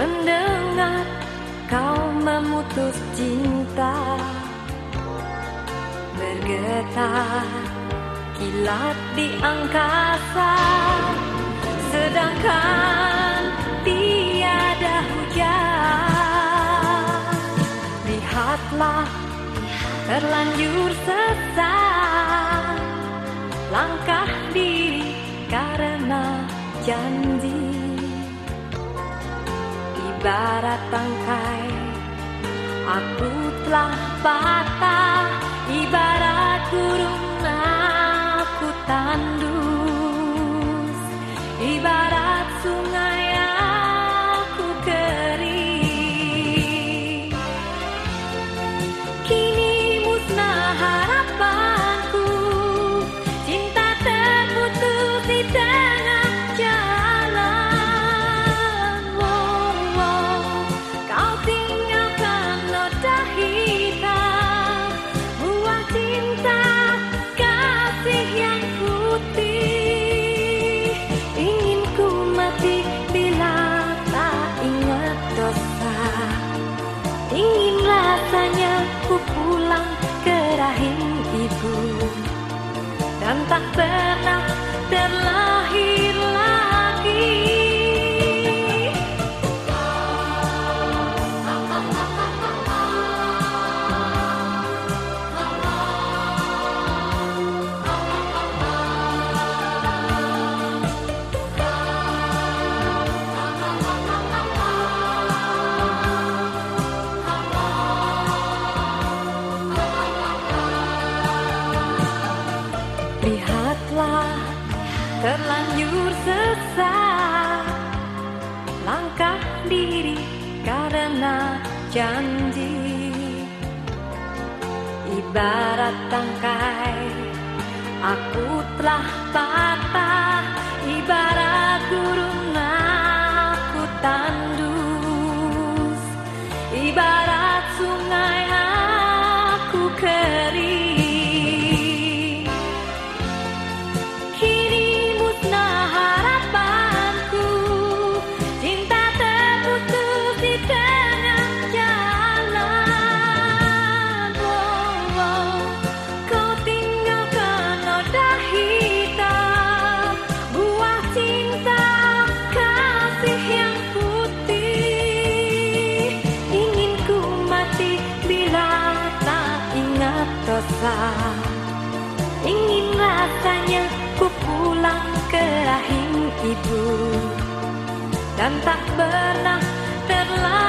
mendengar kau memutus cinta. Bergetar kilat di angkasa, sedangkan tiada hujan. Lihatlah terlanjur sesat langkah diri karena janji. Ibarat tangkai aku telah patah, ibarat burung aku tandus, ibarat sungai aku kering. Kini musnah harapanku, cinta terputus di tengah jalan. Kau tinggalkan noda hitam, buah cinta kasih yang putih. Ingin ku mati bila tak ingat dosa, ingin rasanya ku pulang ke rahim ibu dan tak pernah terlahir lagi. Lihatlah terlanjur sesat langkah diri karena janji. Ibarat tangkai aku telah patah, ibarat burung aku tandus, ibarat sungai aku kering. Dosa, ingin rasanya ku pulang ke rahim ibu dan tak pernah terlambat.